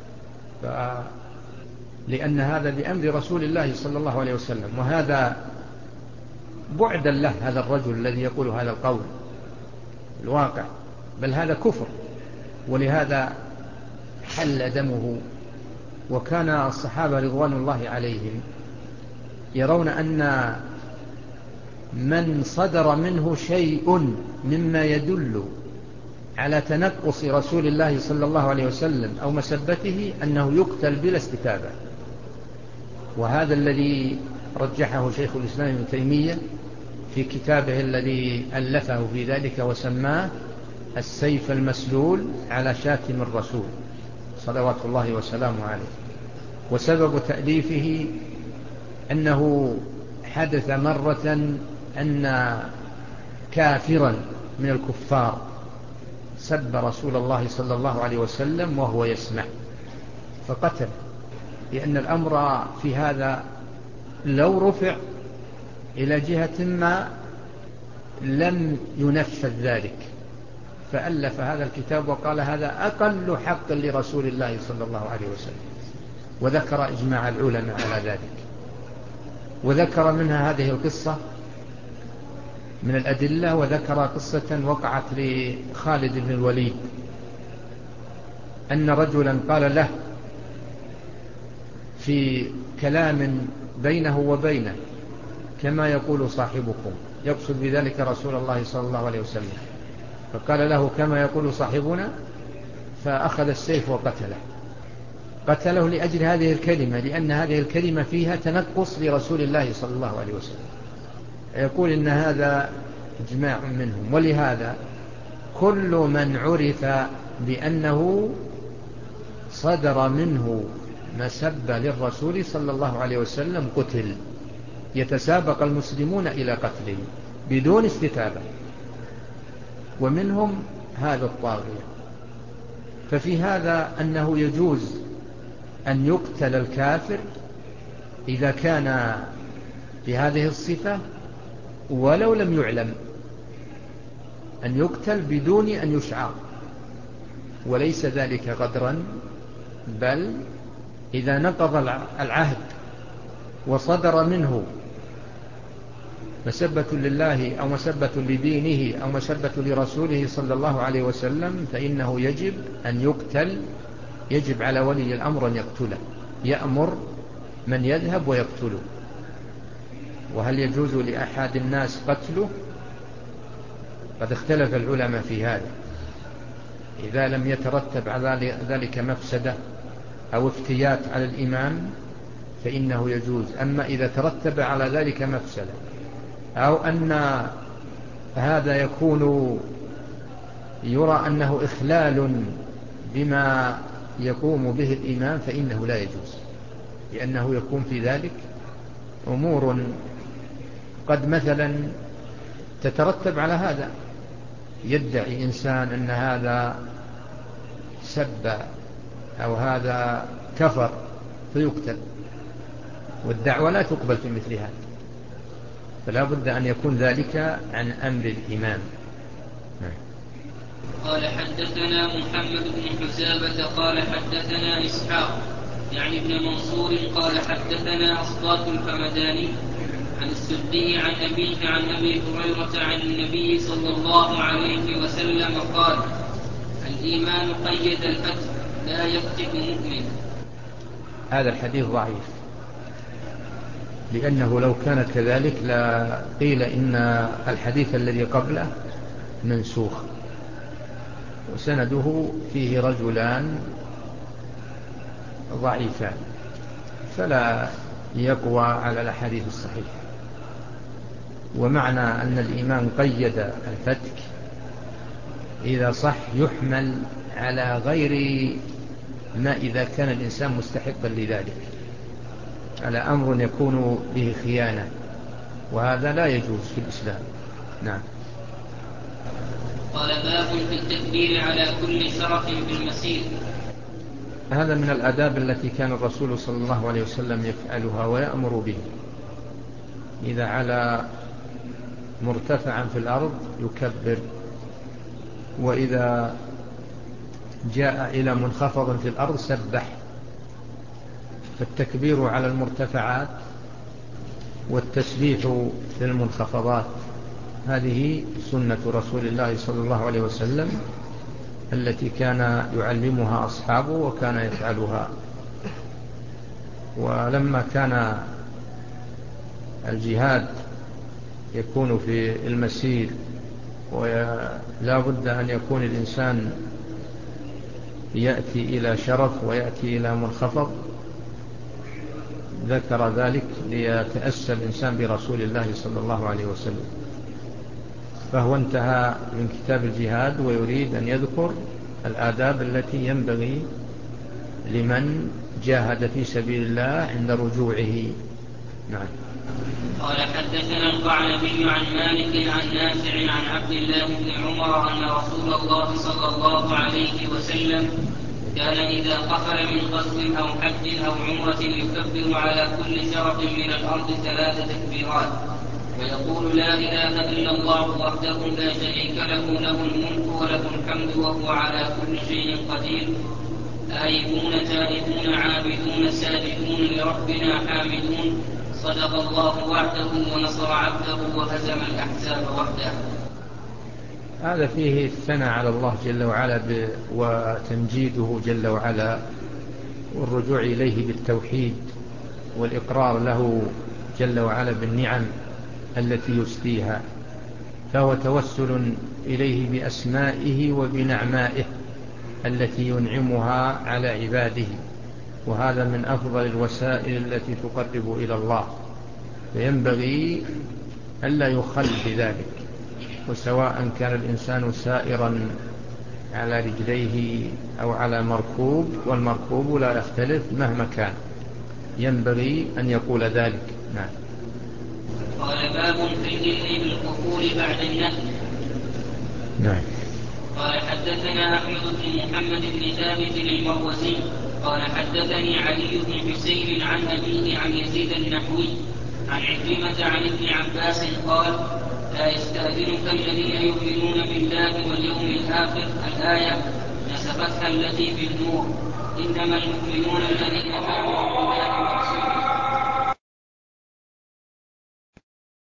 لأن هذا بأمر رسول الله صلى الله عليه وسلم، وهذا بعدا له هذا الرجل الذي يقول هذا القول الواقع، بل هذا كفر، ولهذا حل دمه. وكان الصحابة رضوان الله عليهم يرون أن من صدر منه شيء مما يدل على تنقص رسول الله صلى الله عليه وسلم أو مسبته أنه يقتل بلا استتابة. وهذا الذي رجحه شيخ الإسلام ابن تيمية في كتابه الذي ألفه في ذلك وسماه السيف المسلول على شاتم الرسول صلوات الله وسلامه عليه. وسبب تأليفه أنه حدث مرة أن كافرا من الكفار سب رسول الله صلى الله عليه وسلم وهو يسمع فقتل، لأن الأمر في هذا لو رفع إلى جهة ما لم ينفذ ذلك، فألف هذا الكتاب وقال: هذا أقل حق لرسول الله صلى الله عليه وسلم. وذكر إجماع العلماء على ذلك، وذكر منها هذه القصة من الأدلة. وذكر قصة وقعت لخالد بن الوليد أن رجلا قال له في كلام بينه وبينه كما يقول صاحبكم، يقصد بذلك رسول الله صلى الله عليه وسلم، فقال له: كما يقول صاحبنا، فأخذ السيف وقتله. قتله لأجل هذه الكلمة، لأن هذه الكلمة فيها تنقص لرسول الله صلى الله عليه وسلم. يقول إن هذا إجماع منهم. ولهذا كل من عرف بأنه صدر منه مسب للرسول صلى الله عليه وسلم قتل، يتسابق المسلمون إلى قتله بدون استتابة، ومنهم هذا الطاغية. ففي هذا أنه يجوز أن يقتل الكافر إذا كان بهذه الصفة ولو لم يعلم، أن يقتل بدون أن يشعر، وليس ذلك غدرا، بل إذا نقض العهد وصدر منه مسبة لله أو مسبة لدينه أو مسبة لرسوله صلى الله عليه وسلم فإنه يجب أن يقتل. يجب على ولي الأمر أن يقتله، يأمر من يذهب ويقتله. وهل يجوز لأحد الناس قتله؟ قد اختلف العلماء في هذا. إذا لم يترتب على ذلك مفسدة أو افتيات على الإمام فإنه يجوز. أما إذا ترتب على ذلك مفسدة أو أن هذا يكون يرى أنه إخلال بما يقوم به الإمام، فإنه لا يجوز، لأنه يكون في ذلك أمور قد مثلا تترتب على هذا. يدعي إنسان أن هذا سب أو هذا كفر فيقتل، والدعوة لا تقبل في مثل هذا، فلا بد أن يكون ذلك عن أمر الإمام. قال حدثنا محمد بن حزابة قال حدثنا إسحاق يعني ابن منصور قال حدثنا أصباط الفمداني عن السدي عن أبيه عن أبي هريرة عن النبي صلى الله عليه وسلم قال: الإيمان قيد الفتح لا يفتح مؤمن. هذا الحديث ضعيف، لأنه لو كان كذلك لا قيل إن الحديث الذي قبله منسوخ، وسنده فيه رجلان ضعيفان، فلا يقوى على الحديث الصحيح. ومعنى أن الإمام قيد الفتك إذا صح يحمل على غير ما إذا كان الإنسان مستحقا لذلك، على أمر يكون به خيانة، وهذا لا يجوز في الإسلام. نعم. قال: باب في التكبير على كل شرف بالمسير. هذا من الآداب التي كان الرسول صلى الله عليه وسلم يفعلها ويأمر به. إذا على مرتفعا في الأرض يكبر، وإذا جاء إلى منخفض في الأرض سبح. فالتكبير على المرتفعات والتسبيح في المنخفضات هذه سنة رسول الله صلى الله عليه وسلم التي كان يعلمها أصحابه وكان يفعلها. ولما كان الجهاد يكون في المسير ولا بد أن يكون الإنسان يأتي إلى شرف ويأتي إلى منخفض، ذكر ذلك ليتأسى الإنسان برسول الله صلى الله عليه وسلم. فهو انتهى من كتاب الجهاد ويريد أن يذكر الآداب التي ينبغي لمن جاهد في سبيل الله عند رجوعه. نعم. قال حدثنا القعنبي عن مالك عن نافع عن عبد الله بن عمر أن رسول الله صلى الله عليه وسلم كان إذا قفل من غزو أو حج أو عمرة يكبر على كل شرف من الأرض ثلاث تكبيرات ويقول: لا إله إلا الله وحده لا شريك له له الملك وله الحمد وهو على كل شيء قدير. آيبون تائبون عابدون ساجدون لربنا حامدون. صدق الله وعده ونصر عبده وهزم الأحزاب وحده. هذا فيه الثناء على الله جل وعلا وتمجيده جل وعلا والرجوع إليه بالتوحيد والإقرار له جل وعلا بالنعم التي يسديها، فهو توسل إليه بأسمائه وبنعمائه التي ينعمها على عباده، وهذا من أفضل الوسائل التي تقرب إلى الله، فينبغي ألا يخل بذلك. وسواء كان الإنسان سائرا على رجليه أو على مركوب، والمركوب لا يختلف مهما كان، ينبغي أن يقول ذلك. نعم. قال: باب في الإذن بالقفول بعد النهي. نعم. قال حدثنا أحمد بن محمد بن ثابت المروزي قال حدثني علي بن حسين عن أبيه عن يزيد النحوي عن عكرمة عن ابن عباس قال: لا يستأذنك الذين يؤمنون بالله واليوم الآخر الآية نسختها التي في النور. إنما المؤمنون الذين آمنوا بالله